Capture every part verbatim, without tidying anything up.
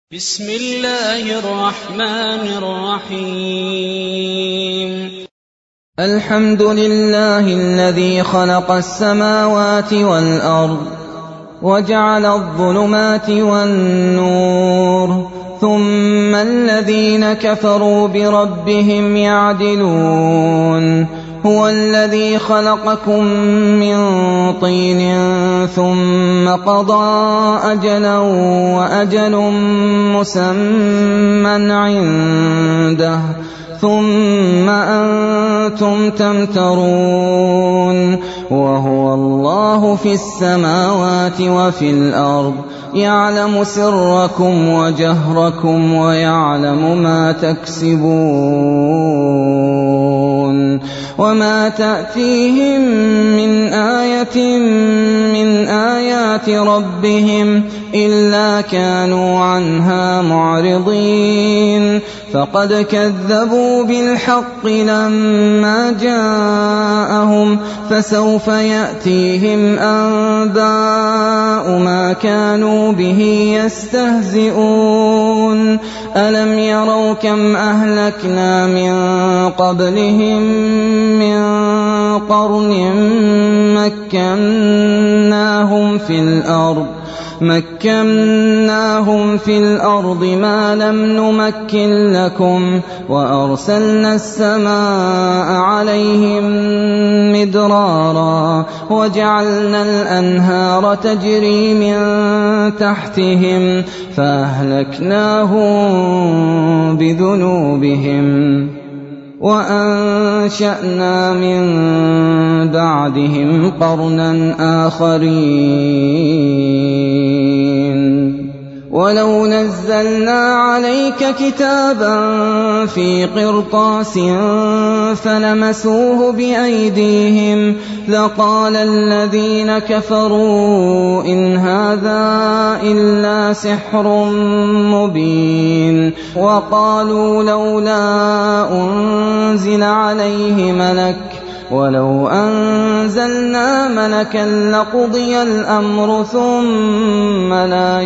بسم الله الرحمن الرحيم الحمد لله الذي خلق السماوات والأرض وجعل الظلمات والنور ثم الذين كفروا بربهم يعدلون هو الذي خلقكم من طين ثم قضى أجلا وأجل مسمى عنده ثم أنتم تمترون وهو الله في السماوات وفي الأرض يعلم سركم وجهركم ويعلم ما تكسبون وما تأتيهم من آية من آيات ربهم إلا كانوا عنها معرضين فقد كذبوا بالحق لما جاءهم فسوف يأتيهم أنباء ما كانوا به يستهزئون ألم يروا كم أهلكنا من قبلهم من قرن مكناهم في الأرض مكناهم في الأرض ما لم نمكن لكم وأرسلنا السماء عليهم مدرارا وجعلنا الأنهار تجري من تحتهم فأهلكناهم بذنوبهم وأنشأنا من بعدهم قرنا آخرين ولو نزلنا عليك كتابا في قرطاس فلمسوه بأيديهم لقال الذين كفروا إن هذا إلا سحر مبين وقالوا لولا أنزل عليه ملك ولو أنزلنا ملكا لقضي الأمر ثم لا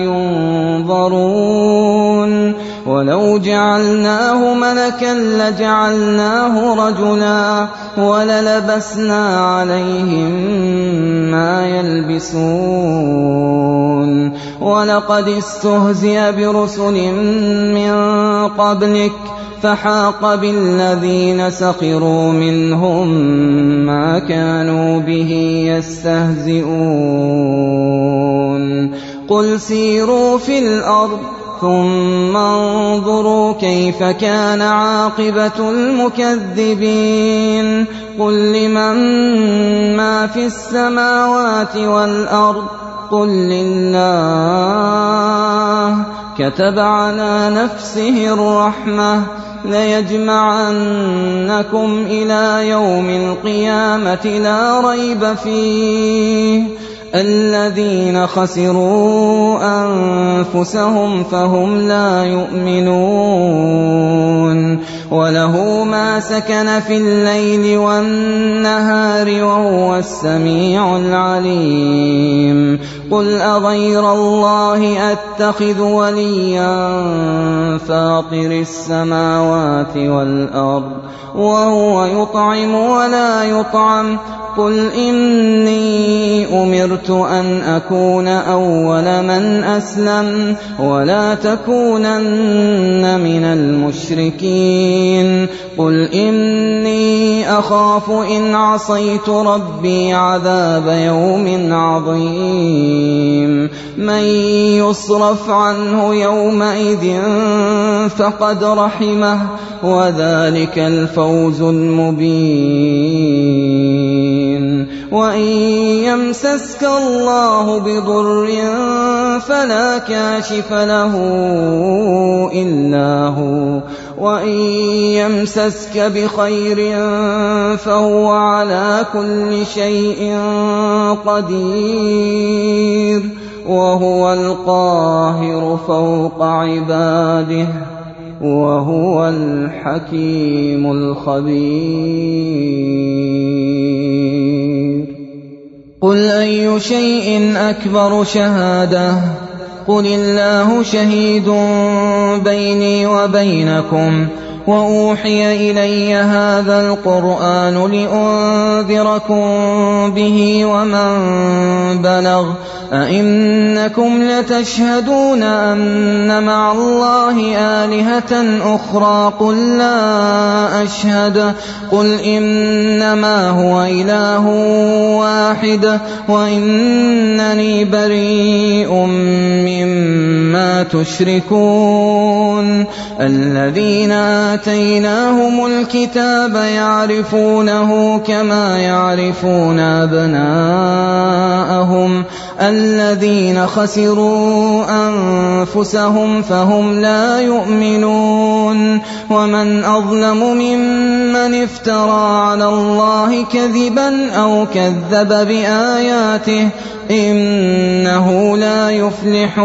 ينظرون ولو جعلناه ملكا لجعلناه رجلا وللبسنا عليهم ما يلبسون ولقد استهزئ برسل من قبلك فحاق بالذين سخروا منهم ما كانوا به يستهزئون قل سيروا في الأرض ثم انظروا كيف كان عاقبة المكذبين قل لمن ما في السماوات والأرض قل لله كتب على نفسه الرحمة ليجمعنكم إلى يوم القيامة لا ريب فيه الذين خسروا أنفسهم فهم لا يؤمنون وله ما سكن في الليل والنهار وهو السميع العليم قل أغير الله أتخذ وليا فاطر السماوات والأرض وهو يطعم ولا يطعم قل إني أمرت أن أكون أول من أسلم ولا تكونن من المشركين قل إني أخاف إن عصيت ربي عذاب يوم عظيم من يصرف عنه يومئذ فقد رحمه وذلك الفوز المبين وإن يمسسك الله بضر فلا كاشف له إلا هو وإن يمسسك بخير فهو على كل شيء قدير وهو القاهر فوق عباده وهو الحكيم الخبير قل أي شيء أكبر شهادة قل الله شهيد بيني وبينكم وأوحي إلي هذا القرآن لأنذركم به ومن بلغ أئنكم لتشهدون أن مع الله آلهة أخرى قل لا أشهد قل إنما هو إله واحد وإنني بريء مما تشركون الذين آتيناهم الكتاب يعرفونه كما يعرفون أبناءهم الذين خسروا أنفسهم فهم لا يؤمنون ومن أظلم ممن افترى على الله كذبا أو كذب بآياته إنه لا يفلح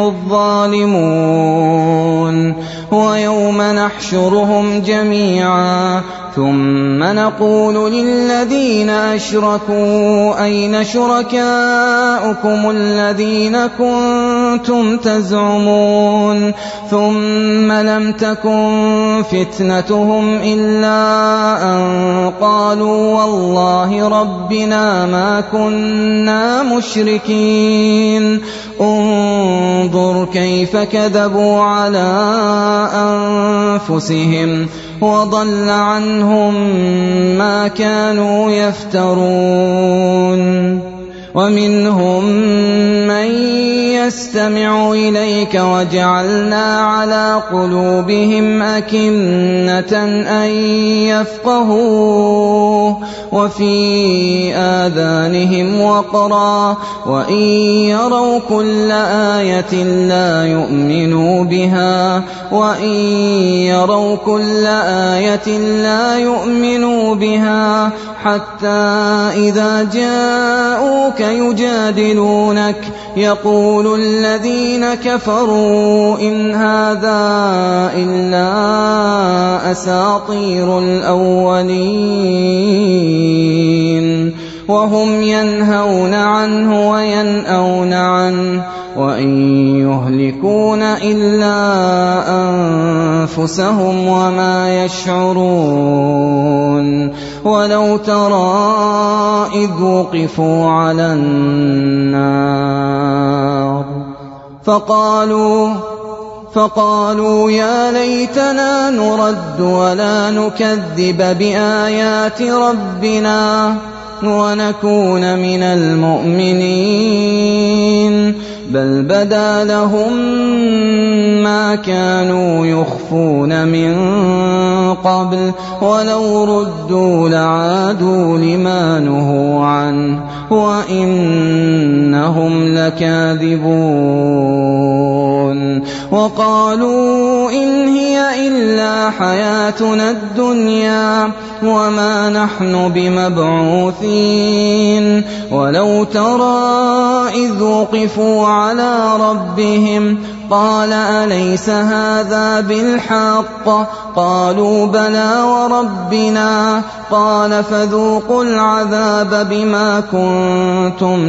الظالمون ويوم نحشرهم جميعا ثم نقول للذين أشركوا أين شركاؤكم الذين كنتم تزعمون ثم لم تكن فتنتهم إلا أن قالوا والله ربنا ما كنا مشركين انظر كيف كذبوا على أنفسهم وضل عنهم ما كانوا يفترون ومنهم من يستمع إليك وجعلنا على قلوبهم أكنة أن يفقهوه وفي آذانهم وقرا وإن يروا كل آية لا يؤمنوا بها وإن يروا كل آية لا يؤمنوا بها حتى إذا جاءوك يجادلونك يقول الذين كفروا إن هذا إلا أساطير الأولين وهم ينهون عنه وينأون عنه وإن يهلكون إلا أنفسهم وما يشعرون ولو ترى إذ وقفوا على النار فقالوا فقالوا يا ليتنا نرد ولا نكذب بآيات ربنا ونكون من المؤمنين بل بدا لهم ما كانوا يخفون من قبل ولو ردوا لعادوا لما نهوا عنه وإنهم لكاذبون وقالوا إن هي إلا حياتنا الدنيا وما نحن بمبعوثين ولو ترى إذ وقفوا على ربهم قال أليس هذا بالحق قالوا بلى وربنا قال فذوقوا العذاب بما كنتم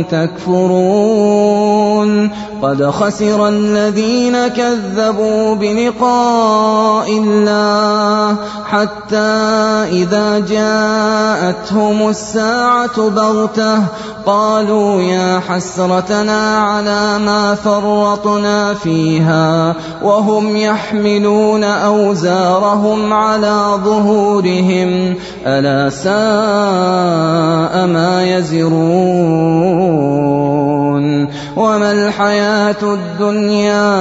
تكفرون قد خسر الذين كذبوا بلقاء الله حتى إذا جاءتهم الساعة بغتة قالوا يا حسرتنا على ما فرطنا فيها وهم يحملون أوزارهم على ظهورهم ألا ساء ما يزرون وما الحياة الدنيا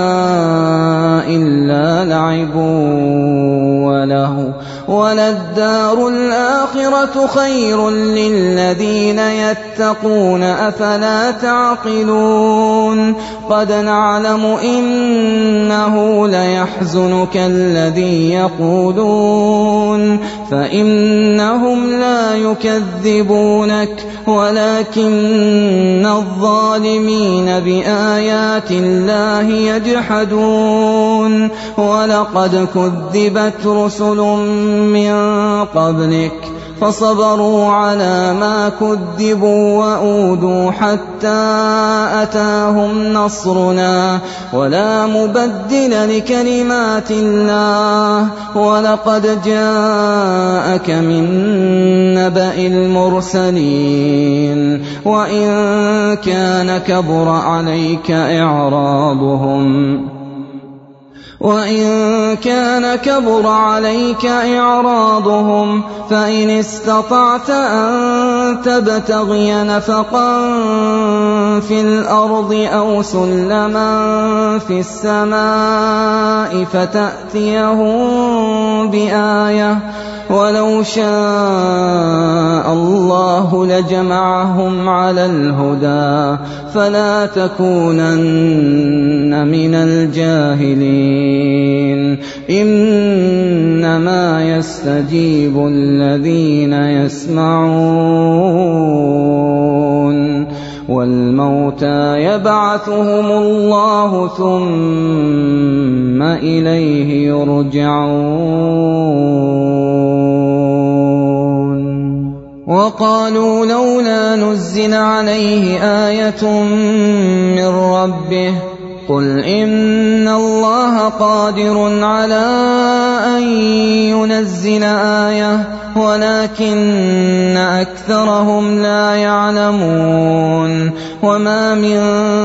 إلا لعب وله وللدار الآخرة خير للذين يتقون أفلا تعقلون قد نعلم إنه ليحزنك الذي يقولون فإنهم لا يكذبونك ولكن الظالمين بآيات الله يجحدون ولقد كذبت رسل من قبلك فصبروا على ما كذبوا وأوذوا حتى أتاهم نصرنا ولا مبدل لكلمات الله ولقد جاءك من نبأ المرسلين وإن كان كبر عليك إعراضهم وإن كان كبر عليك إعراضهم فإن استطعت أن تبتغي نفقا في الأرض أو سلما في السماء فتأتيهم بآية ولو شاء الله لجمعهم على الهدى فلا تكونن من الجاهلين إنما يستجيب الذين يسمعون والموتى يبعثهم الله ثم إليه يرجعون وقالوا لولا نزل عليه آية من ربه قل إن الله قادر على أن ينزل آية ولكن أكثرهم لا يعلمون وما من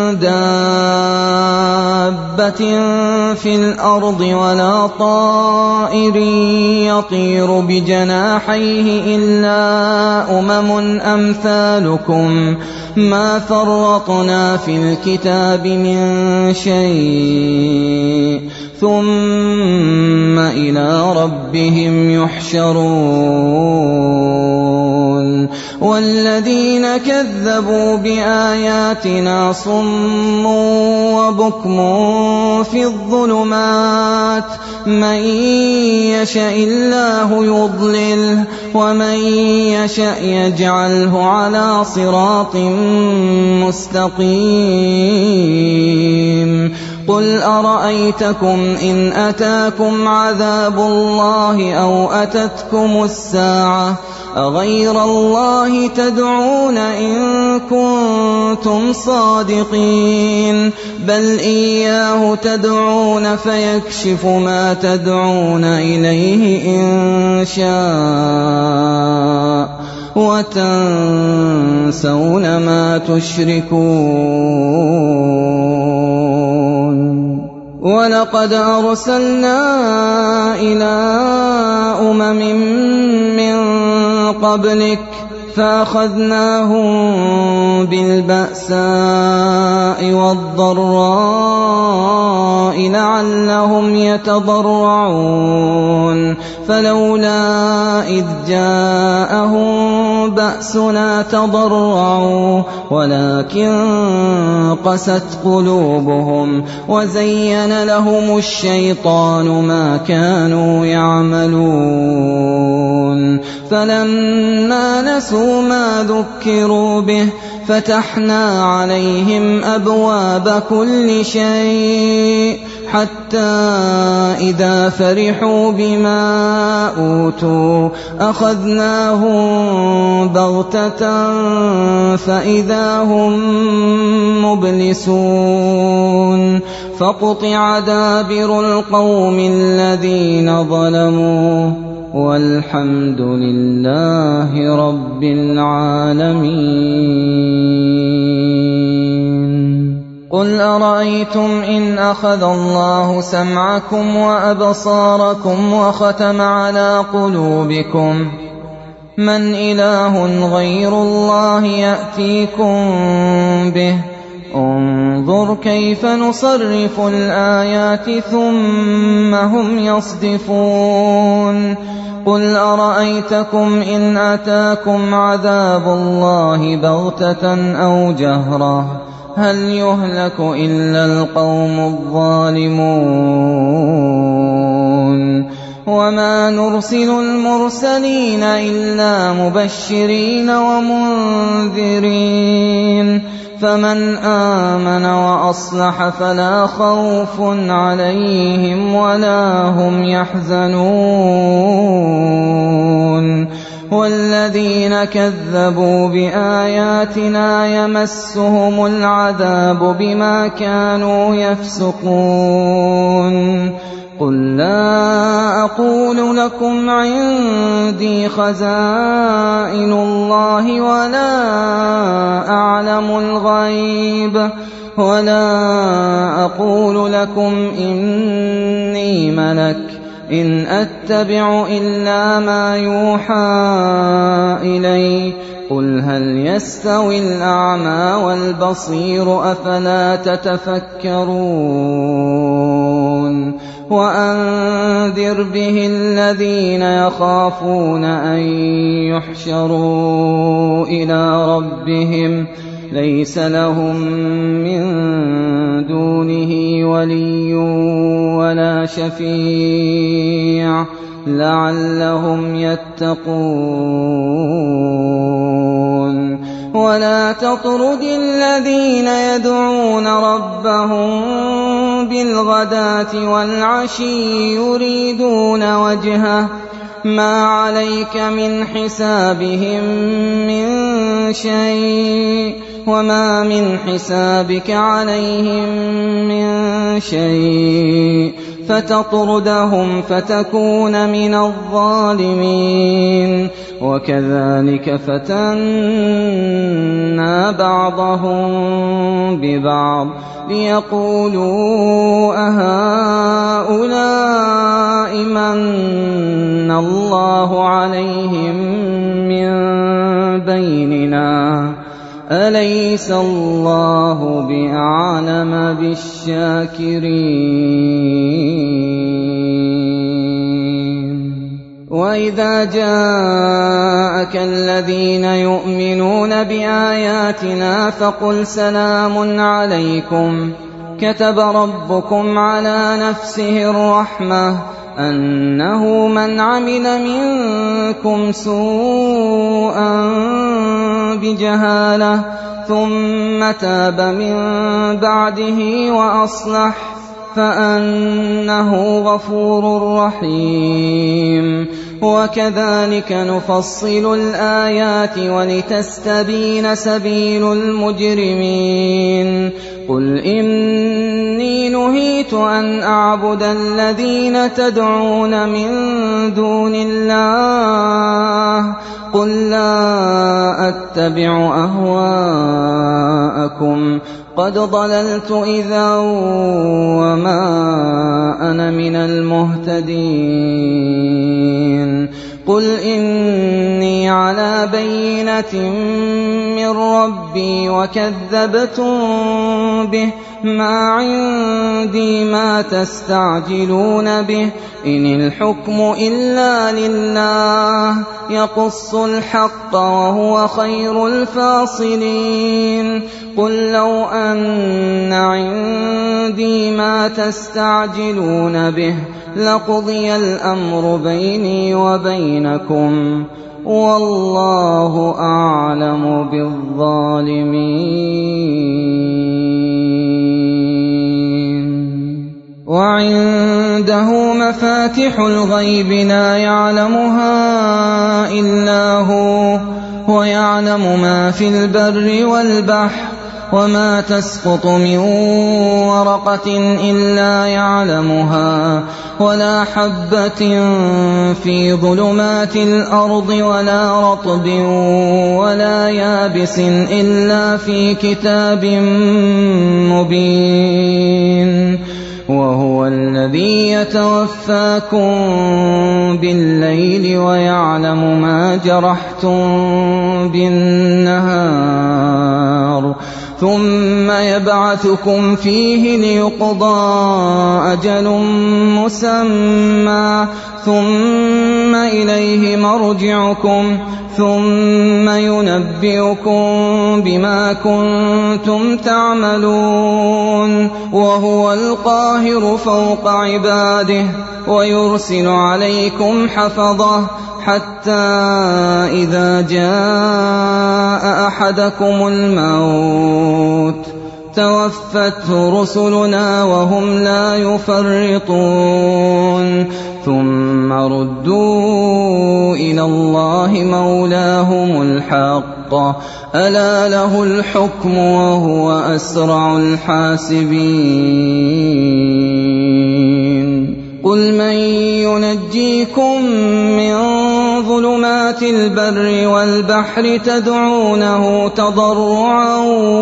دابة في الأرض ولا طائر يطير بجناحيه إلا أمم أمثالكم ما فرطنا في الكتاب من شيء ثم إلى ربهم يحشرون والذين كذبوا بآياتنا صم وبكم في الظلمات من يشاء الله يضلله ومن يشاء يجعله على صراط مستقيم قل أرأيتكم إن أتاكم عذاب الله أو أتتكم الساعة أغير الله تدعون إن كنتم صادقين بل إياه تدعون فيكشف ما تدعون إليه إن شاء وتنسون ما تشركون ولقد أرسلنا إلى أمم من قبلك فأخذناهم بالبأساء والضراء لعلهم يتضرعون فلولا إذ جاءهم بأسنا تضرعوا ولكن قست قلوبهم وزين لهم الشيطان ما كانوا يعملون فلما نسوا ما ذكروا به فتحنا عليهم أبواب كل شيء حتى إذا فرحوا بما أوتوا أخذناهم بغتة فإذا هم مبلسون فقطع دابر القوم الذين ظلموا والحمد لله رب العالمين قل أرأيتم إن أخذ الله سمعكم وأبصاركم وختم على قلوبكم من إله غير الله يأتيكم به انظر كيف نصرف الآيات ثم هم يصدفون قل أرأيتكم إن أتاكم عذاب الله بغتة أو جهرة هل يهلك إلا القوم الظالمون وما نرسل المرسلين إلا مبشرين ومنذرين فمن آمن وأصلح فلا خوف عليهم ولا هم يحزنون والذين كذبوا بآياتنا يمسهم العذاب بما كانوا يفسقون قل لا أقول لكم عندي خزائن الله ولا أعلم الغيب ولا أقول لكم إني ملك إن أتبع إلا ما يوحى إلي قل هل يستوي الأعمى والبصير أفلا تتفكرون وأنذر به الذين يخافون أن يحشروا إلى ربهم ليس لهم من دونه ولي ولا شفيع لعلهم يتقون ولا تطرد الذين يدعون ربهم بالغداة والعشي يريدون وجهه ما عليك من حسابهم من شيء وما من حسابك عليهم من شيء فتطردهم فتكون من الظالمين وكذلك فتنا بعضهم ببعض ليقولوا أهؤلاء من الله عليهم من بيننا أليس الله بأعلم بالشاكرين وإذا جاءك الذين يؤمنون بآياتنا فقل سلام عليكم كتب ربكم على نفسه الرحمة أنه من عمل منكم سوءا بجهالة ثم تاب من بعده وأصلح فأنه غفور رحيم وكذلك نفصل الآيات ولتستبين سبيل المجرمين قل إني نهيت أن أعبد الذين تدعون من دون الله قل لا أتبع أهواءكم قد ضللت إذا وما أنا من المهتدين قل إني على بينة من ربي وكذبتم به ما عندي ما تستعجلون به إن الحكم إلا لله يقص الحق وهو خير الفاصلين قل لو أن عندي ما تستعجلون به لقضي الأمر بيني وبينكم والله أعلم بالظالمين وعنده مفاتح الغيب لا يعلمها إلا هو ويعلم ما في البر والبحر وما تسقط من ورقة إلا يعلمها ولا حبة في ظلمات الأرض ولا رطب ولا يابس إلا في كتاب مبين وهو الذي يتوفاكم بالليل ويعلم ما جرحتم بالنهار ثم يبعثكم فيه ليقضى أجل مسمى ثم إليه مرجعكم ثم ينبئكم بما كنتم تعملون وهو القاهر فوق عباده ويرسل عليكم حفظه حتى إذا جاء أحدكم الموت توفته رسلنا وهم لا يفرطون ثم ردوا إلى إلى الله مولاهم الحق ألا له الحكم وهو أسرع الحاسبين قل من ينجيكم من ظلمات البر والبحر تدعونه تضرعا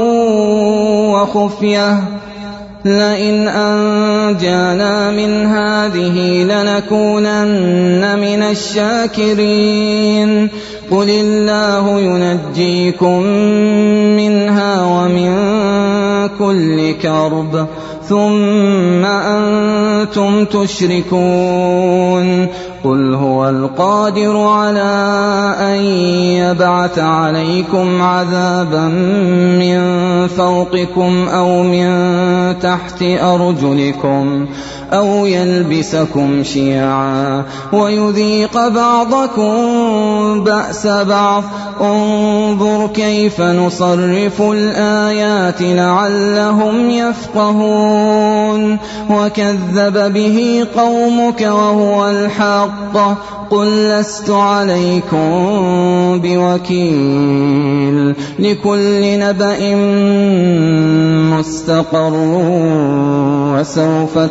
وخفية لئن أنجانا من هذه لنكونن من الشاكرين قل الله ينجيكم منها ومن كل كرب ثم أنتم تشركون قل هو القادر على أن يبعث عليكم عذابا من فوقكم أو من تحت أرجلكم أو يلبسكم شيعا ويذيق بعضكم بأس بعض انظر كيف نصرف الآيات لعلهم يفقهون وكذب به قومك وهو الحق قل لست عليكم بوكيل لكل نبأ مستقر وسوف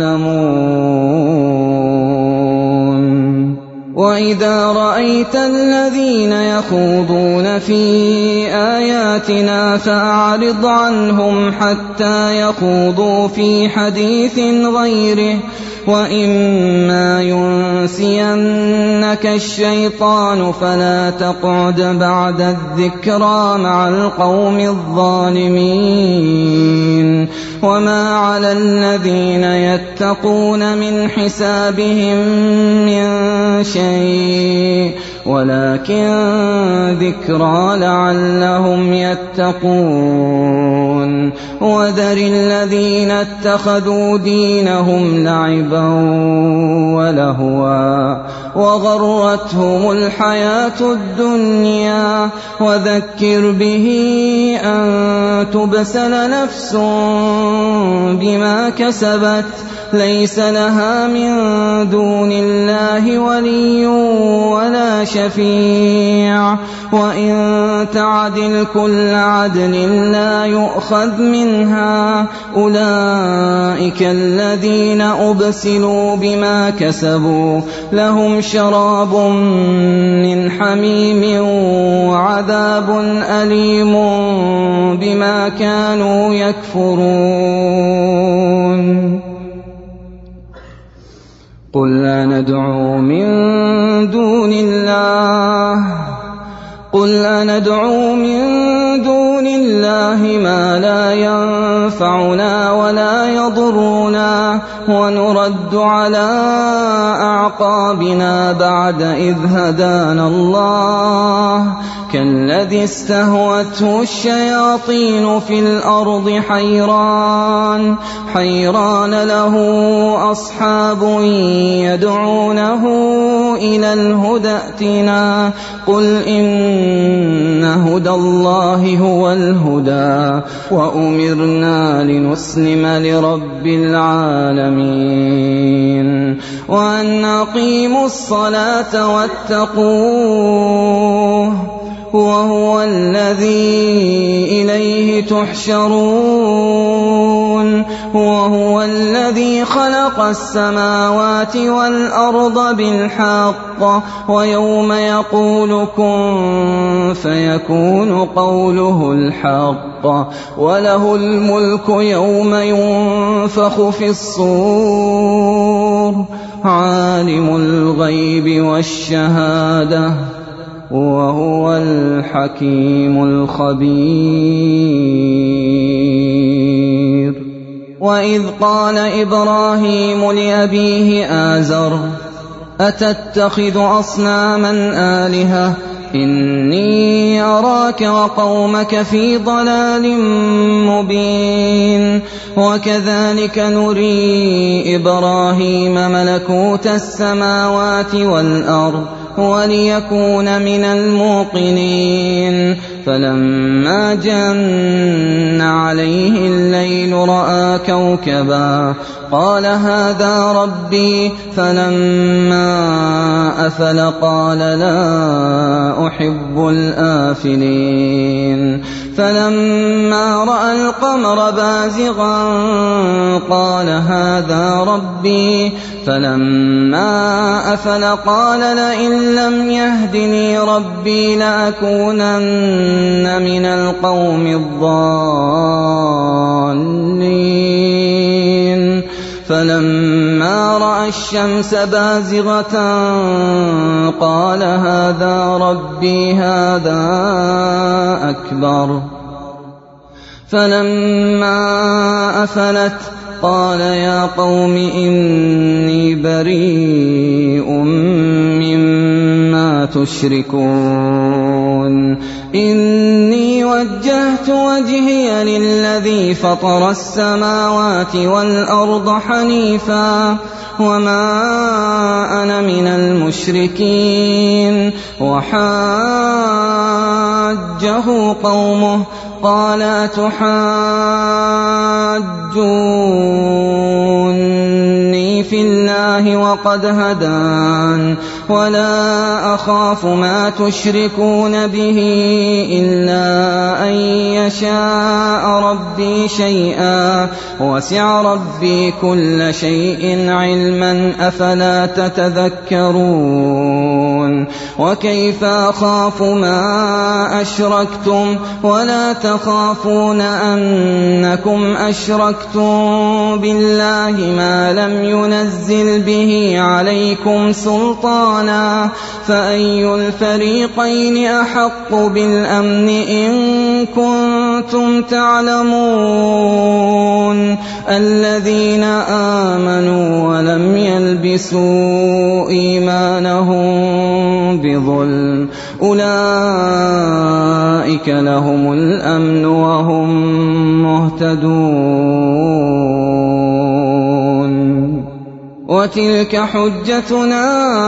تعلمون وإذا رأيت الذين يخوضون في آياتنا فأعرض عنهم حتى يخوضوا في حديث غيره وإما ينسينك الشيطان فلا تقعد بعد الذكرى مع القوم الظالمين وما على الذين يتقون من حسابهم من شيء ولكن ذكرى لعلهم يتقون وذر الذين اتخذوا دينهم لعبا ولهوا وغرتهم الحياة الدنيا وذكر به أن تبسل نفس بما كسبت ليس لها من دون الله ولي ولا شفيع وإن تعدل كل عدل لا يؤخذ منها أولئك الذين أبسلوا بما كسبوا لهم شراب من حميم وعذاب أليم بما كانوا يكفرون قل لا ندعو من دون الله قل أندعو من دون الله ما لا ينفعنا ولا يضرنا ونرد على أعقابنا بعد إذ هدانا الله كالذي استهوته الشياطين في الأرض حيران حيران له أصحاب يدعونه إلى الهدى ائتنا قل إن هدى الله هو الهدى وأمرنا لنسلم لرب العالمين وأن أقيموا الصلاة واتقوه وهو الذي إليه تحشرون وهو الذي خلق السماوات والأرض بالحق ويوم يقول كن فيكون قوله الحق وله الملك يوم ينفخ في الصور عالم الغيب والشهادة وهو الحكيم الخبير وإذ قال إبراهيم لأبيه آزر أتتخذ أصناما آلهة إني أراك وقومك في ضلال مبين وكذلك نري إبراهيم ملكوت السماوات والأرض وليكون من الموقنين فلما جن عليه الليل رأى كوكبا قال هذا ربي فلما أفل قال لا أحب الآفلين فلما رأى القمر بازغا قال هذا ربي فلما أفل قال لئن لم يهدني ربي لأكونن من القوم الضالين فلما رأى الشمس بازغة قال هذا ربي هذا أكبر فلما أفلت قال يا قوم إني بريء مما تشركون إني وجهت وجهي للذي فطر السماوات والأرض حنيفا وما أنا من المشركين وحاجه قومه قال أتحاجوني في الله وقد هدان ولا أخاف ما تشركون به إلا أن يشاء ربي شيئا وسع ربي كل شيء علما أفلا تتذكرون وكيف أخاف ما أشركتم ولا تخافون أنكم أشركتم بالله ما لم ينزل به عليكم سلطانا فأي الفريقين أحق بالأمن إن كنتم تعلمون الذين آمنوا ولم يلبسوا إيمانهم بظلم أولئك لهم الأمن وهم مهتدون وتلك حجتنا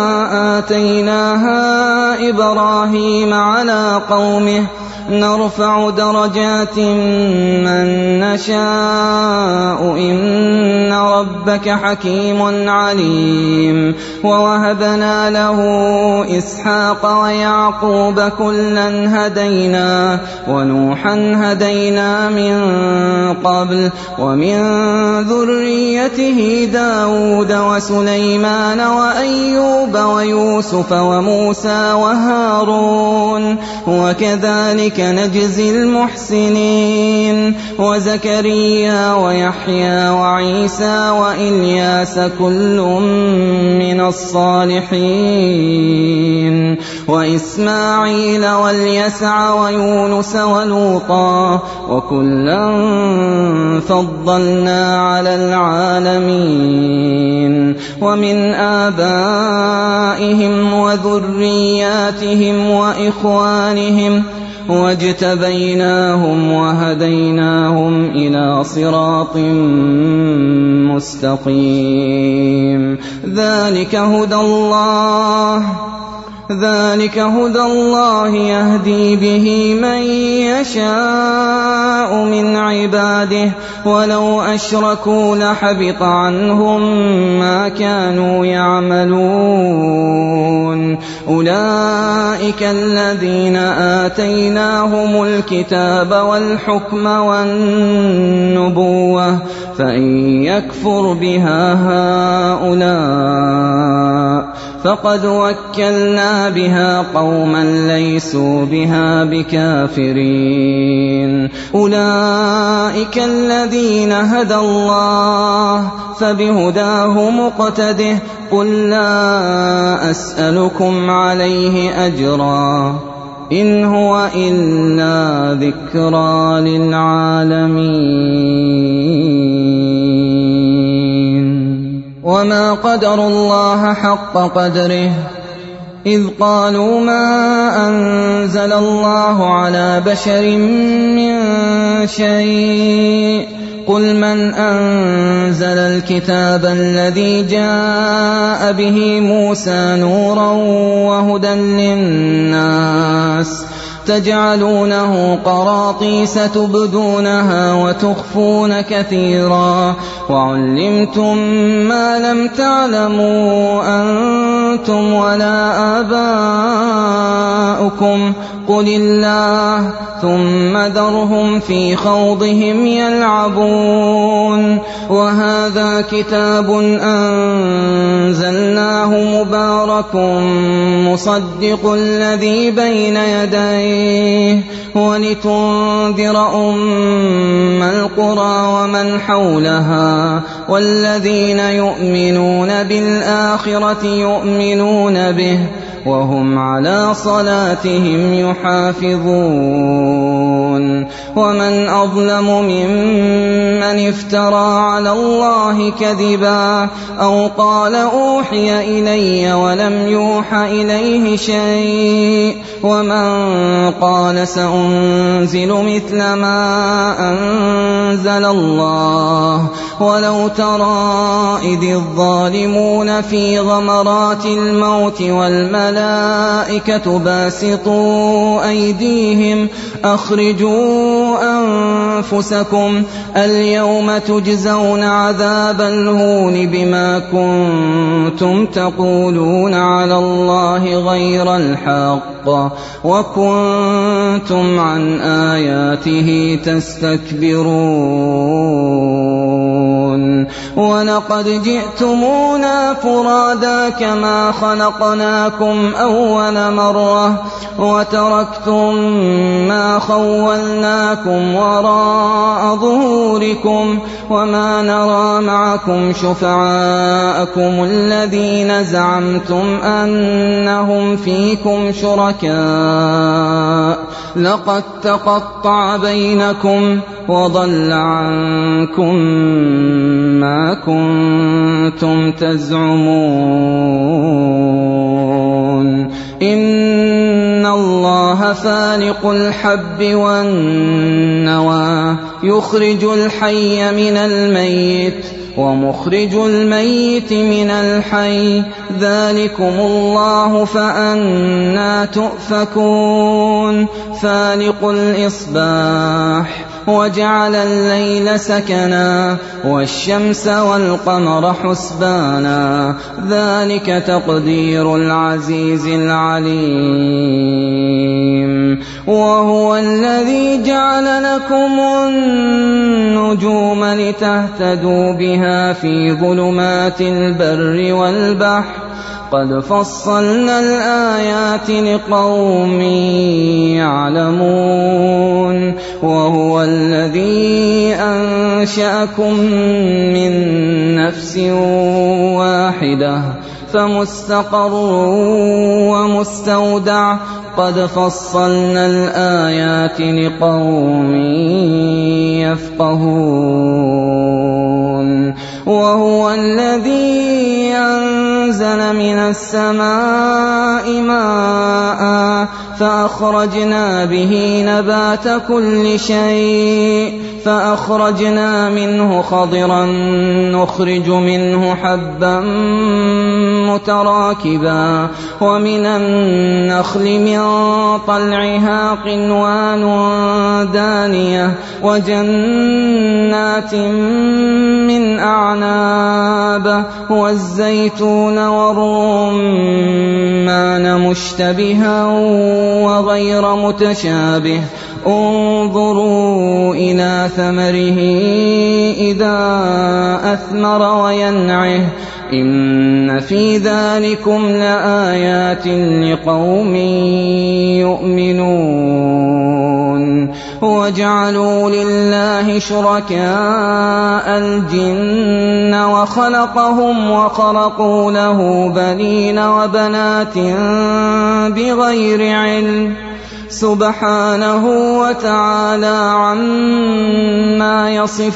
آتيناها إبراهيم على قومه نرفع درجات من نشاء إن ربك حكيم عليم ووهبنا له إسحاق ويعقوب كلا هدينا ونوحا هدينا من قبل ومن ذريته داود وسليمان وأيوب ويوسف وموسى وهارون وكذلك نجزي المحسنين وزكريا ويحيى وعيسى وإلياس كل من الصالحين وإسماعيل واليسع ويونس ولوطا وكلا فضلنا على العالمين ومن آبائهم وذرياتهم وإخوانهم واجتبيناهم وهديناهم إلى صراط مستقيم ذلك هدى الله ذلك هدى الله يهدي به من يشاء من عباده ولو أشركوا لحبط عنهم ما كانوا يعملون أولئك الذين آتيناهم الكتاب والحكم والنبوة فإن يكفر بها هؤلاء فقد وكلنا بها قوما ليسوا بها بكافرين أولئك الذين هدى الله فبهداه مقتده قل لا أسألكم عليه أجرا إن هو إلا ذكرى للعالمين وما قدروا الله حق قدره إذ قالوا ما أنزل الله على بشر من شيء قل من أنزل الكتاب الذي جاء به موسى نورا وهدى للناس تجعلونه قراطيس تبدونها وتخفون كثيرا وعلمتم ما لم تعلموا أنتم ولا آباؤكم قل الله ثم ذرهم في خوضهم يلعبون وهذا كتاب أنزلناه مبارك مصدق الذي بين يديه ولتنذر أم القرى ومن حولها والذين يؤمنون بالآخرة يؤمنون به وهم على صلاتهم يحافظون ومن أظلم ممن افترى على الله كذبا أو قال أوحي إلي ولم يوح إليه شيء ومن قال سأنزل مثل ما أنزل الله ولو ترى إذ الظالمون في غمرات الموت والملائكة باسطوا أيديهم أخرجوا أنفسكم اليوم تجزون عذاب الهون بما كنتم تقولون على الله غير الحق وكنتم عن آياته تستكبرون ولقد جئتمونا فرادا كما خلقناكم أول مرة وتركتم ما خولناكم وراء ظهوركم وما نرى معكم شفعاءكم الذين زعمتم أنهم فيكم شركاء لقد تقطع بينكم وضل عنكم ما كنتم تزعمون إن الله فالق الحب والنوى يخرج الحي من الميت ومخرج الميت من الحي ذلكم الله فأنى تؤفكون فالق الإصباح وجعل الليل سكنا والشمس والقمر حسبانا ذلك تقدير العزيز العليم وهو الذي جعل لكم النجوم لتهتدوا بها في ظلمات البر والبحر قد فصلنا الآيات لقوم يعلمون وهو الذي أنشأكم من نفس واحدة فمستقر ومستودع قد فصلنا الآيات لقوم يفقهون وهو الذي أنزل من السماء ماء فأخرجنا به نبات كل شيء فأخرجنا منه خضرا نخرج منه حبا متراكبا ومن النخل من طلعها قنوان دانية وجنات من أعناب والزيتون والرمان مشتبها وغير متشابه انظروا إلى ثمره إذا أثمر وينعه إن في ذلكم لآيات لقوم يؤمنون وجعلوا لله شركاء الجن وخلقهم وخلقوا له بنين وبنات بغير علم سبحانه وتعالى عما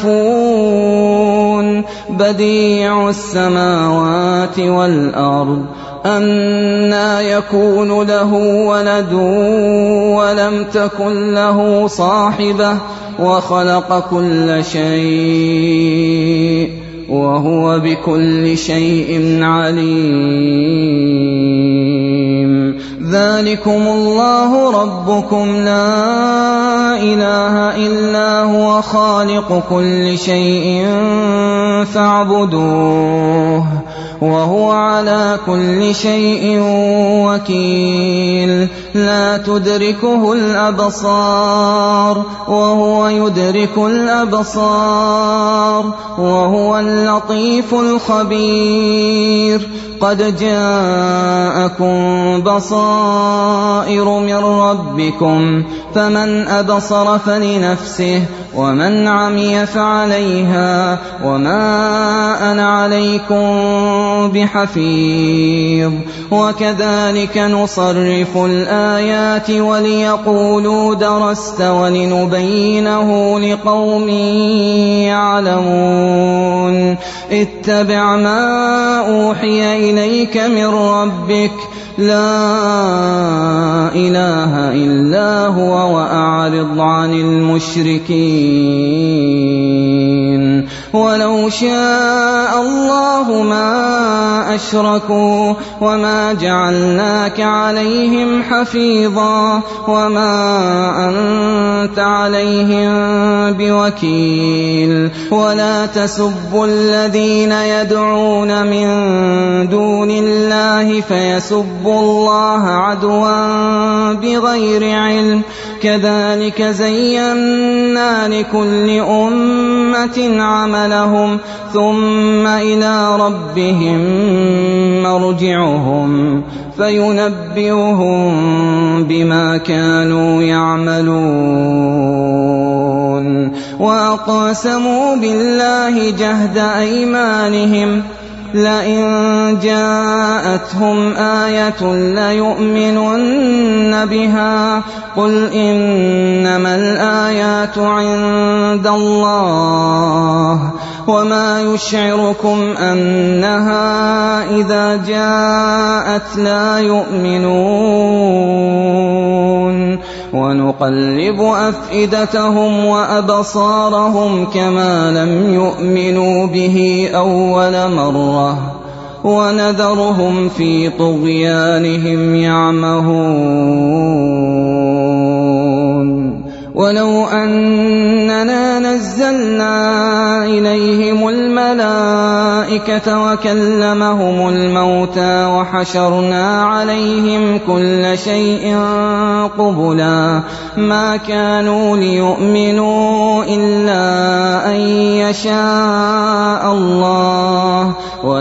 يصفون بديع السماوات والأرض أنى يكون له ولد ولم تكن له صاحبة وخلق كل شيء وهو بكل شيء عليم ذلكم الله ربكم لا إله إلا هو خالق كل شيء فاعبدوه وهو على كل شيء وكيل لا تدركه الأبصار وهو يدرك الأبصار وهو اللطيف الخبير قد جاءكم بصائر من ربكم فمن أبصر فلنفسه ومن عمي فعليها وما أنا عليكم بحفيظ وكذلك نصرف الآيات وليقولوا درست ولنبينه لقوم يعلمون اتبع ما أوحي إليك من ربك لا إله إلا هو وأعرض عن المشركين ولو شاء الله ما أشركوا وما جعلناك عليهم حفيظا وما أنت عليهم بوكيل ولا تسبوا الذين يدعون من دون الله فيسبوا الله عدوا بغير علم كذلك زينا لكل أمة عملهم ثم إلى ربهم مرجعهم فينبئهم بما كانوا يعملون وأقسموا بالله جهد أيمانهم لئن جاءتهم آية ليؤمنن بها قل إنما الآيات عند الله وما يشعركم أنها إذا جاءت لا يؤمنون ونقلب أفئدتهم وأبصارهم كما لم يؤمنوا به أول مرة ونذرهم في طغيانهم يعمهون ولو أننا نزلنا إليهم الملائكة وكلمهم الموتى وحشرنا عليهم كل شيء قبلا ما كانوا ليؤمنوا إلا أن يشاء الله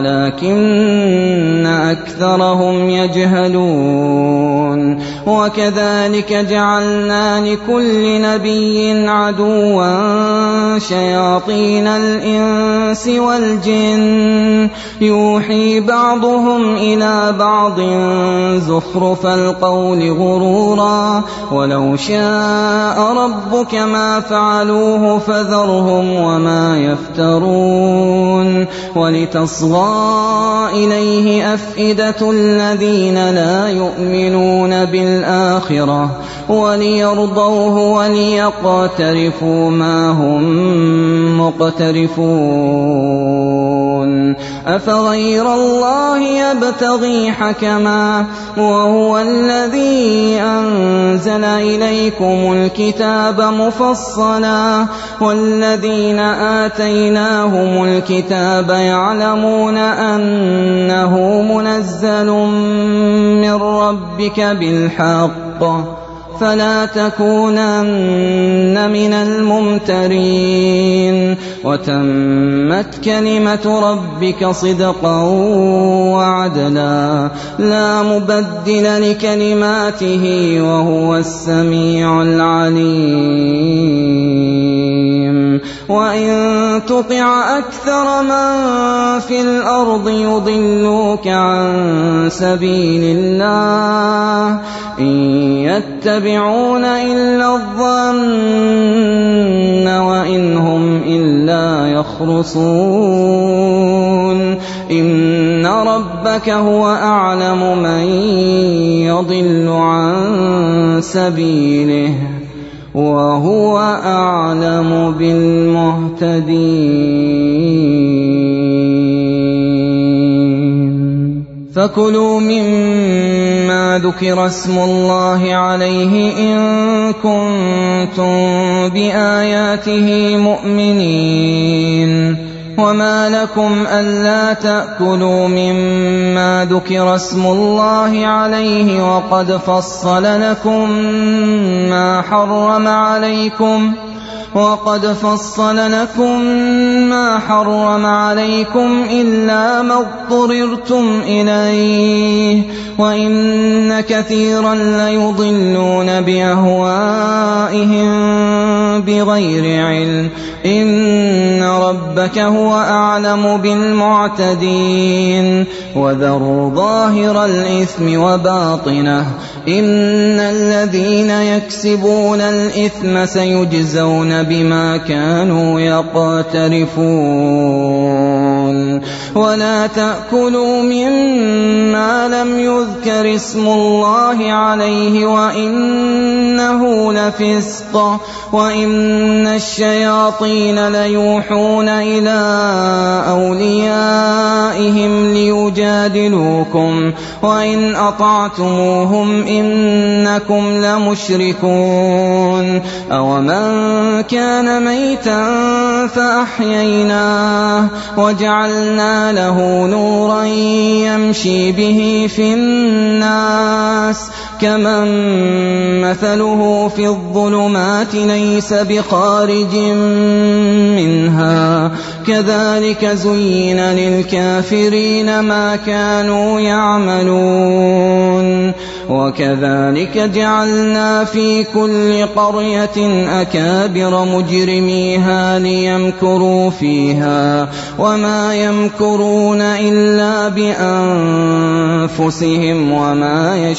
ولكن أكثرهم يجهلون وكذلك جعلنا لكل نبي عدوا شياطين الإنس والجن يوحي بعضهم إلى بعض زخرف القول غرورا ولو شاء ربك ما فعلوه فذرهم وما يفترون ولتصغى إليه أفئدة الذين لا يؤمنون بالآخرة وليرضوه وليقترفوا ما هم مقترفون أفغير الله يبتغي حكما وهو الذي أنزل إليكم الكتاب مفصلا والذين آتيناهم الكتاب يعلمون أنه منزل من ربك بالحق فلا تكونن من الممترين وتمت كلمة ربك صدقا وعدلا لا مبدل لكلماته وهو السميع العليم وإن تطع أكثر من في الأرض يضلوك عن سبيل الله إن يتبعون إلا الظن وإن هم إلا يخرصون إن ربك هو أعلم من يضل عن سبيله وهو أعلم بالمهتدين فكلوا مما ذكر اسم الله عليه إن كنتم بآياته مؤمنين. وما لكم ألا تأكلوا مما ذكر اسم الله عليه وقد فصل لكم ما حرم عليكم وقد فصل لكم ما حرم عليكم إلا ما اضطررتم إليه وإن كثيرا ليضلون بأهوائهم بغير علم إن ربك هو أعلم بالمعتدين. وذروا ظاهر الإثم وباطنه إن الذين يكسبون الإثم سيجزون بما كانوا يقترفون. ولا تأكلوا مما لم يذكر اسم الله عليه وإنه لفسق وإن الشياطين ليوحون إلى أوليائهم ليجادلوكم وإن أطعتموهم إنكم لمشركون. أومن كان ميتا فأحييناه وجعلنا له نورا يمشي به في الناس كمن مثله في الظلمات ليس بخارج منها كذلك زين للكافرين ما كانوا يعملون. وكذلك جعلنا في كل قرية أكابر مجرميها ليمكروا فيها وما يمكرون إلا بأنفسهم وما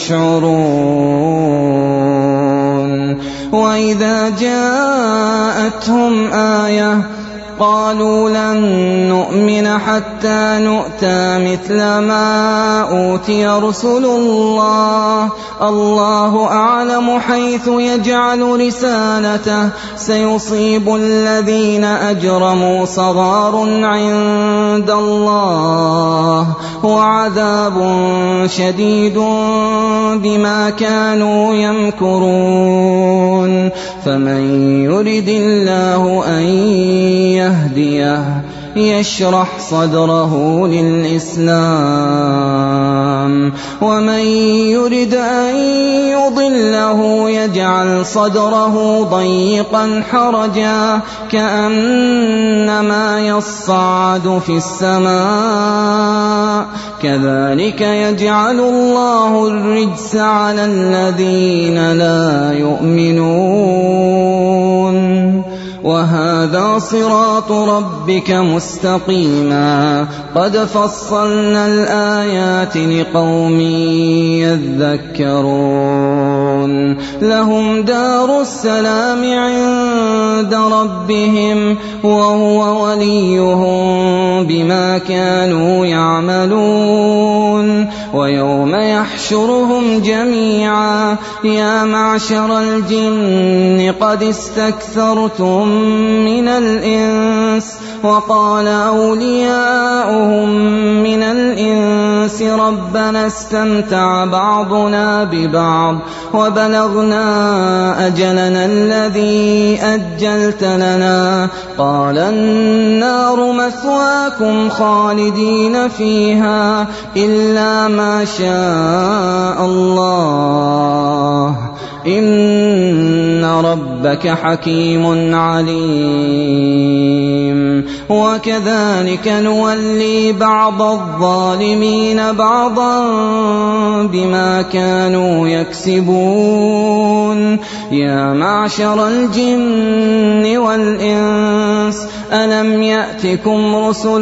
يشعرون. وإذا جاءتهم آية قالوا لن نؤمن حتى نؤتى مثل ما أوتي رسل الله الله أعلم حيث يجعل رسالته سيصيب الذين أجرموا صغار عند الله وعذاب شديد بما كانوا يمكرون. فمن يرد الله أن يهديه يشرح صدره للإسلام ومن يرد أن يضله يجعل صدره ضيقا حرجا كأنما يصعد في السماء كذلك يجعل الله الرجس على الذين لا يؤمنون. وهذا صراط ربك مستقيما قد فصلنا الآيات لقوم يذكرون. لهم دار السلام عند ربهم وهو وليهم بما كانوا يعملون. ويوم يحشرهم جميعا يا معشر الجن قد استكثرتم من الإنس وقال أولياؤهم من الإنس ربنا استمتع بعضنا ببعض وبلغنا أجلنا الذي أجلت لنا قال النار مثواكم خالدين فيها إلا ما شاء الله إن ربك حكيم عليم. وكذلك نولي بعض الظالمين بعضا بما كانوا يكسبون. يا معشر الجن والإنس ألم يأتكم رسل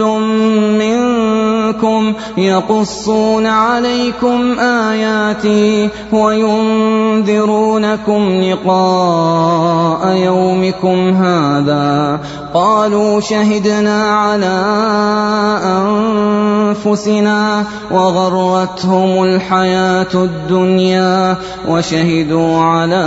منكم يقصون عليكم آياتي وينذرونكم لقاء يومكم هذا قالوا شهدنا على أنفسنا وغرتهم الحياة الدنيا وشهدوا على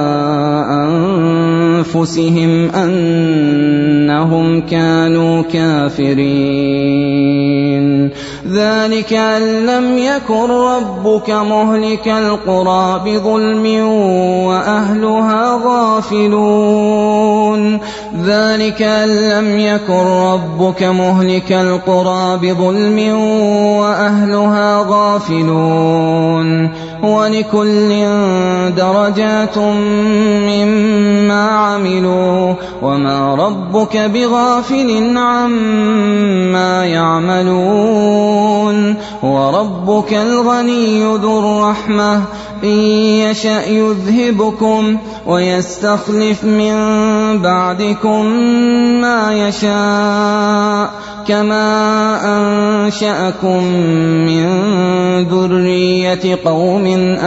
أنفسهم أنهم كانوا كافرين. ذلك أن لم يكن ربك مهلك القرى بظلم وأهلها غافلون ذلك أن لم يكن ربك مهلك القرى بظلم وأهلها غافلون ولكل درجات مما عملوا وما ربك بغافل عما يعملون وربك الغني ذو الرحمة إن يشأ يذهبكم ويستخلف من بعدكم ما يشاء كما أنشأكم من ذرية قوم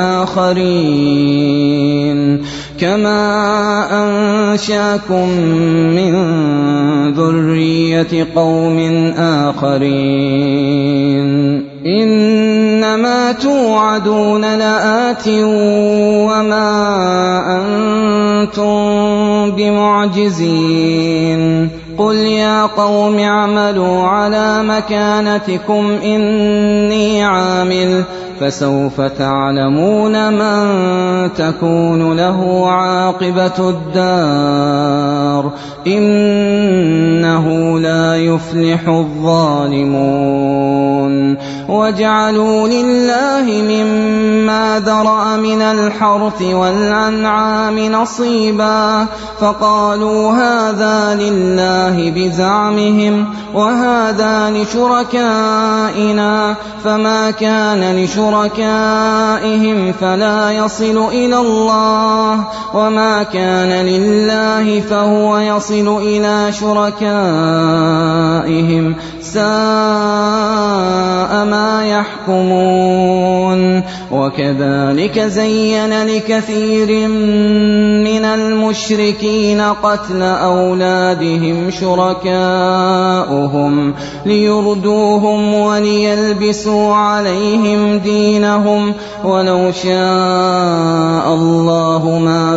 آخرين كما أنشأكم من ذرية قوم آخرين إنما توعدون لآت وما أنتم بمعجزين قل يا قوم اعملوا على مكانتكم إني عامل فسوف تعلمون من تكون له عاقبة الدار إنه لا يفلح الظالمون وجعلوا لله مما ذرأ من الحرث والأنعام نصيبا فقالوا هذا لله بزعمهم وهذا لشركائنا فما كان لشركائهم فلا يصل إلى الله وما كان لله فهو يصل إلى شركائهم ساء ما يحكمون وكذلك زين لكثير من المشركين قتل أولادهم شركاؤهم ليردوهم وليلبسوا عليهم دينهم ولو شاء الله ما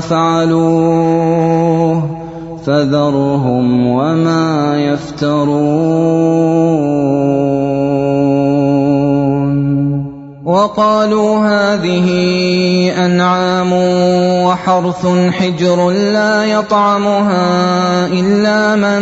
فعلوه فذرهم وما يفترون وقالوا هذه أنعام وحرث حجر لا يطعمها إلا من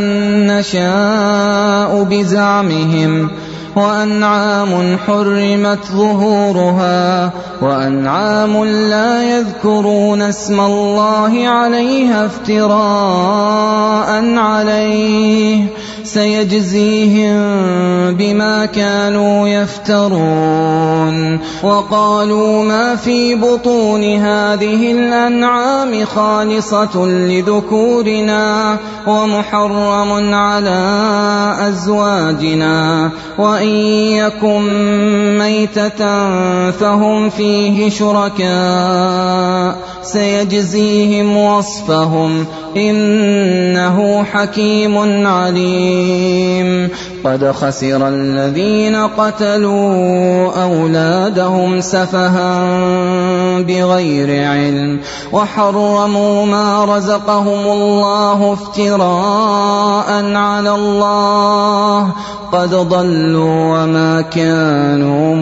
نشاء بزعمهم وأنعام حرمت ظهورها وأنعام لا يذكرون اسم الله عليها افتراء عليه سيجزيهم بما كانوا يفترون وقالوا ما في بطون هذه الأنعام خالصة لذكورنا ومحرم على أزواجنا وإن يكن ميتة فهم فيه شركاء سيجزيهم وصفهم إنه حكيم عليم قد خسر الذين قتلوا أولادهم سفها بغير علم وحرموا ما رزقهم الله افتراء على الله قد ضلوا وما كانوا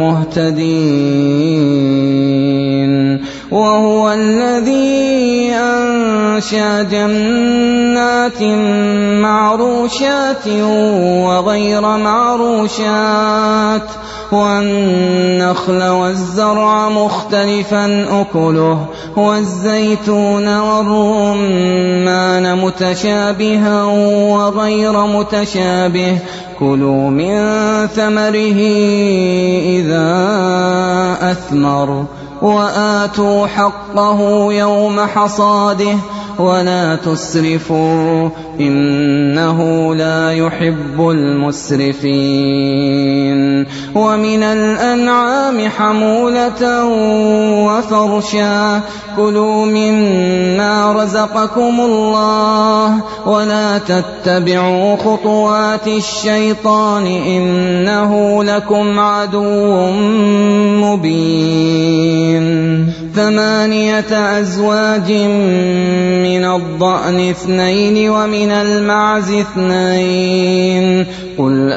مهتدين وهو الذي أنشأ جنات معروشات وغير معروشات والنخل والزرع مختلفا أكله والزيتون والرمان متشابها وغير متشابه كلوا من ثمره إذا أثمر وآتوا حقه يوم حصاده ولا تسرفوا إنه لا يحب المسرفين ومن الأنعام حمولة وفرشا كلوا مما رزقكم الله ولا تتبعوا خطوات الشيطان إنه لكم عدو مبين ثمانية أزواج من الضأن اثنين ومن المعز اثنين قل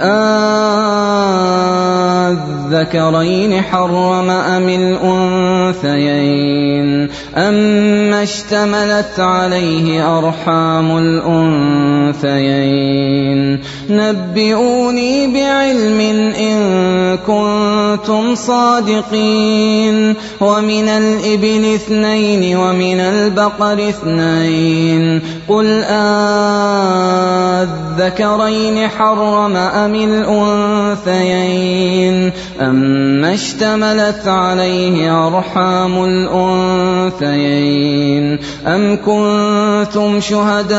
أذكرين حرم أم الأنثيين أما اشتملت عليه أرحام الأنثيين نبئوني بعلم إن كنتم صادقين ومن الإبل اثنين ومن البقر اثنين قل أذكرين حرم أم الأنثيين أما اشتملت عليه أرحام الأنثيين أم كنتم شهداء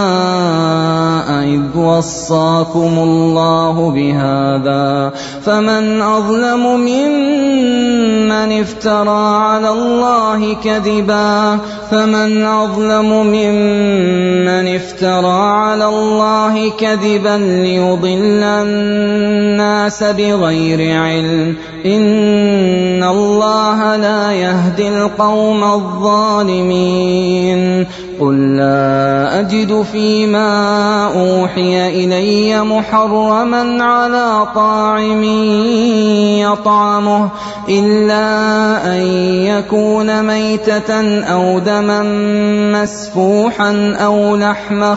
إذ وصاكم الله بهذا فمن أظلم ممن افترى على الله كذبا فمن أظلم ممن افترى على الله كذبا ليضل الناس بغير علم إن الله لا يهدي القوم الظالمين قل لا أجد فيما أوحي إلي محرما على طاعم يطعمه إلا أن يكون ميتة أو دما مسفوحا أو لحم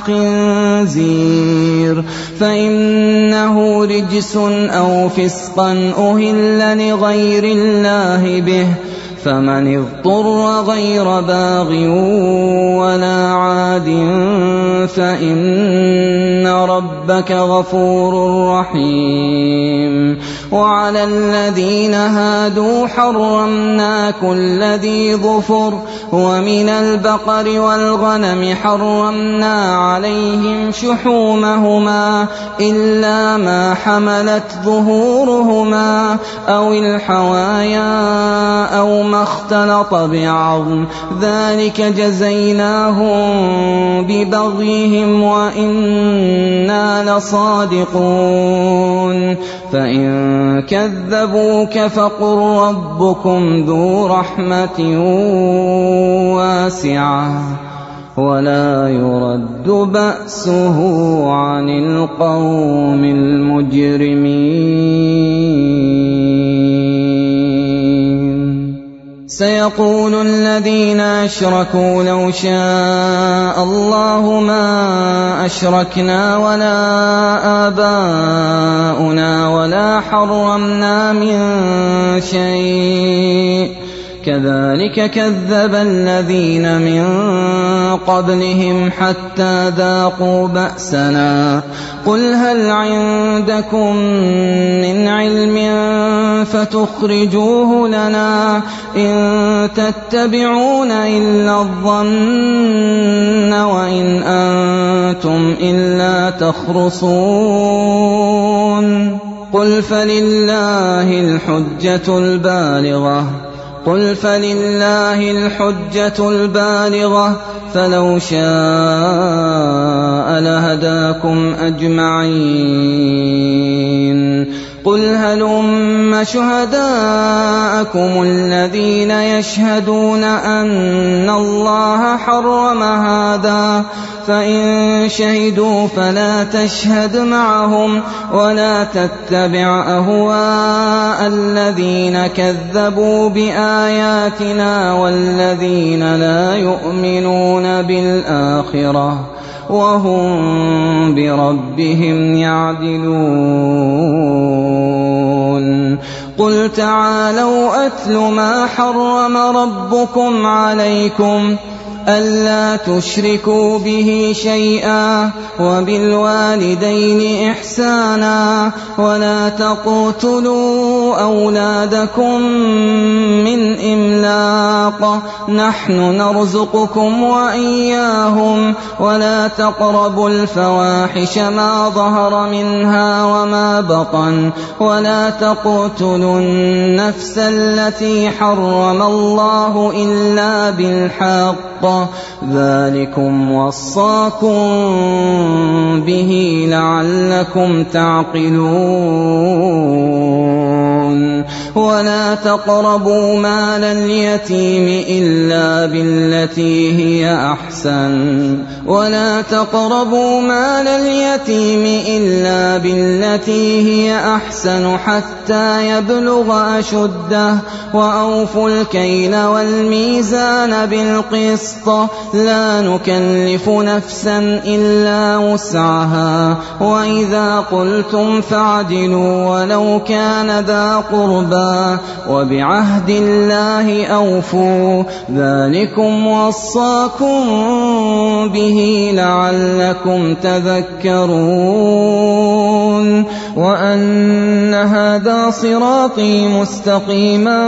خنزير فإنه رجس أو فسقا أهل لغير الله به فمن اضطر غير باغ ولا عاد فإن ربك غفور رحيم وعلى الذين هادوا حرمنا كل ذي ظفر ومن البقر والغنم حرمنا عليهم شحومهما إلا ما حملت ظهورهما أو الحوايا أو ما اختلط بعظم ذلك جزيناهم ببغيهم وإنا لصادقون فإن كذبوك فقل ربكم ذو رحمة واسعة ولا يرد بأسه عن القوم المجرمين سيقول الذين أشركوا لو شاء الله ما أشركنا ولا آباؤنا ولا حرمنا من شيء كذلك كذب الذين من قبلهم حتى ذاقوا بأسنا قل هل عندكم من علم فتخرجوه لنا إن تتبعون إلا الظن وإن أنتم إلا تخرصون قل فلله الحجة البالغة قل فلله الحجة البالغة فلو شاء لهداكم أجمعين قل هلم شهداءكم الذين يشهدون أن الله حرم هذا فإن شهدوا فلا تشهد معهم ولا تتبع أهواء الذين كذبوا بآياتنا والذين لا يؤمنون بالآخرة وهم بربهم يعدلون قل تعالوا أتل ما حرم ربكم عليكم ألا تشركوا به شيئا وبالوالدين إحسانا ولا تقتلوا أولادكم من إملاق نحن نرزقكم وإياهم ولا تقربوا الفواحش ما ظهر منها وما بطن ولا تقتلوا النفس التي حرم الله إلا بالحق ذلكم وصاكم به لعلكم تعقلون تذكرون ولا تقربوا مال اليتيم إلا بالتي هي أحسن ولا تقربوا مال اليتيم إلا بالتي هي أحسن حتى يبلغ أشده وأوفوا الكيل والميزان بالقسط لا نكلف نفسا إلا وسعها وإذا قلتم فاعدلوا ولو كان ذا قربى وبعهد الله أوفوا ذلكم وصاكم به لعلكم تذكرون وأن هذا صراطي مستقيما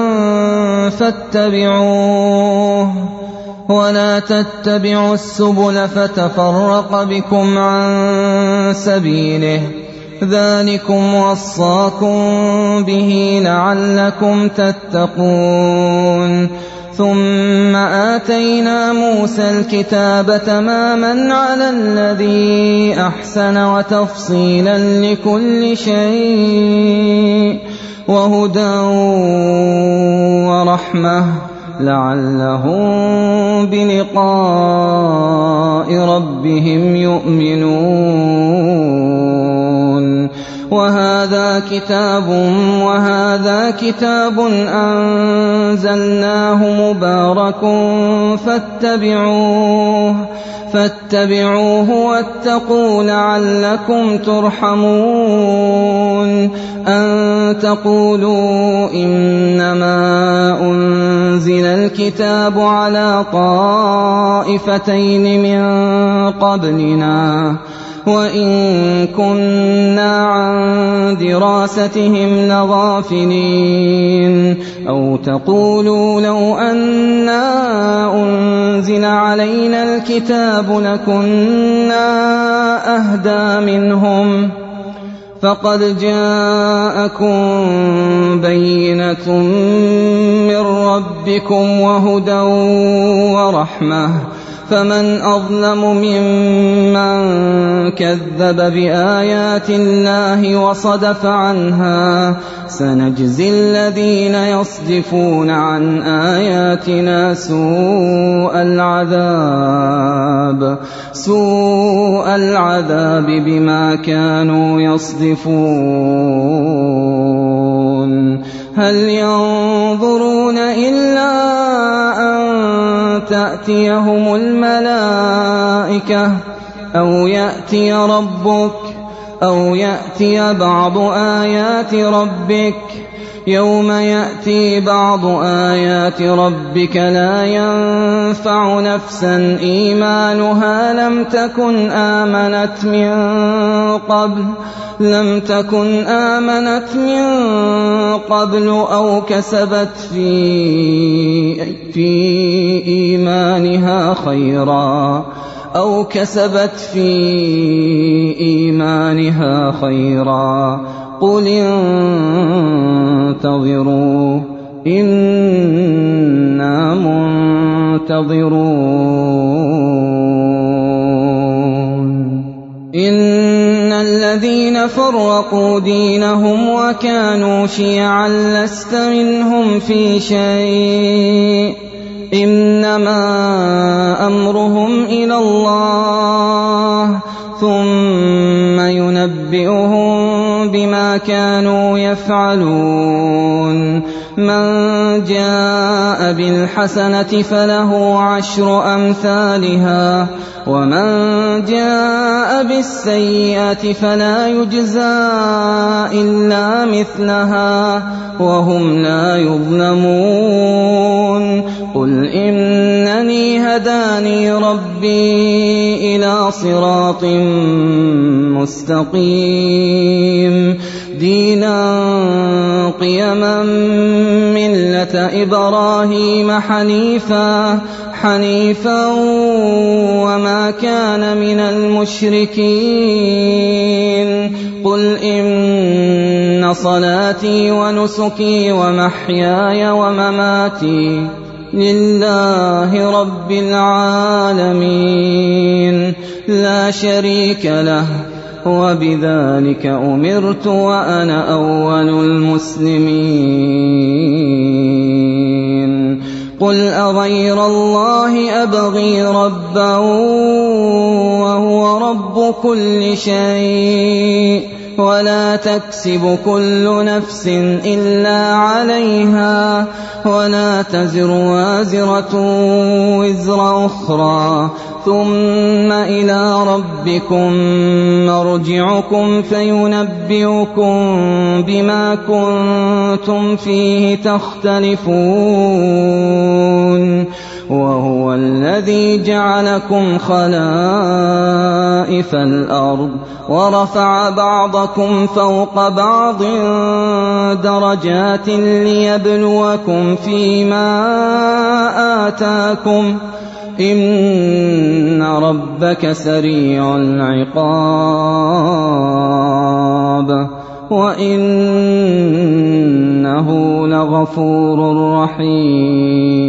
فاتبعوه ولا تتبعوا السبل فتفرق بكم عن سبيله ذلكم وصاكم به لعلكم تتقون ثم آتينا موسى الكتاب تماما على الذي أحسن وتفصيلا لكل شيء وهدى ورحمة لعلهم بلقاء ربهم يؤمنون وهذا كتاب وهذا كتاب أنزلناه مبارك فاتبعوه فاتبعوه واتقوا لعلكم ترحمون أن تقولوا إنما أنزل الكتاب على طائفتين من قبلنا وإن كنا عن دراستهم لغافلين أو تقولوا لو أنا أنزل علينا الكتاب لكنا أهدى منهم فقد جاءكم بينة من ربكم وهدى ورحمة فمن أظلم ممن كذب بآيات الله وصدف عنها سنجزي الذين يصدفون عن آياتنا سوء العذاب سوء العذاب بما كانوا يصدفون هل ينظرون إلا أن تأتيهم الملائكة أو يأتي ربك أو يأتي بعض آيات ربك يوم يأتي بعض آيات ربك لا ينفع نفسا إيمانها لم تكن آمنت من قبل لم تكن آمنت من قبل أو كسبت في في إيمانها خيرا أو كسبت في إيمانها خيرا قل انتظروا إنا منتظرون إن الذين فرقوا دينهم وكانوا شيعا لست منهم في شيء إنما أمرهم إلى الله ثم ينبئهم بما كانوا يفعلون من جاء بالحسنة فله عشر أمثالها ومن جاء بالسيئة فلا يجزى إلا مثلها وهم لا يظلمون قل إنني هداني ربي إلى صراط مستقيم دينا قيما ملة إبراهيم حنيفا حنيفا وما كان من المشركين قل إن صلاتي ونسكي ومحياي ومماتي لله رب العالمين لا شريك له وبذلك أمرت وأنا أول المسلمين قل أغير الله أبغي ربا وهو رب كل شيء ولا تكسب كل نفس إلا عليها ولا تزر وازرة وزر أخرى ثم إلى ربكم مرجعكم فينبئكم بما كنتم فيه تختلفون وهو الذي جعلكم خلائف الأرض ورفع بعضكم فوق بعض درجات ليبلوكم فيما آتاكم إن ربك سريع العقاب وإنه لغفور رحيم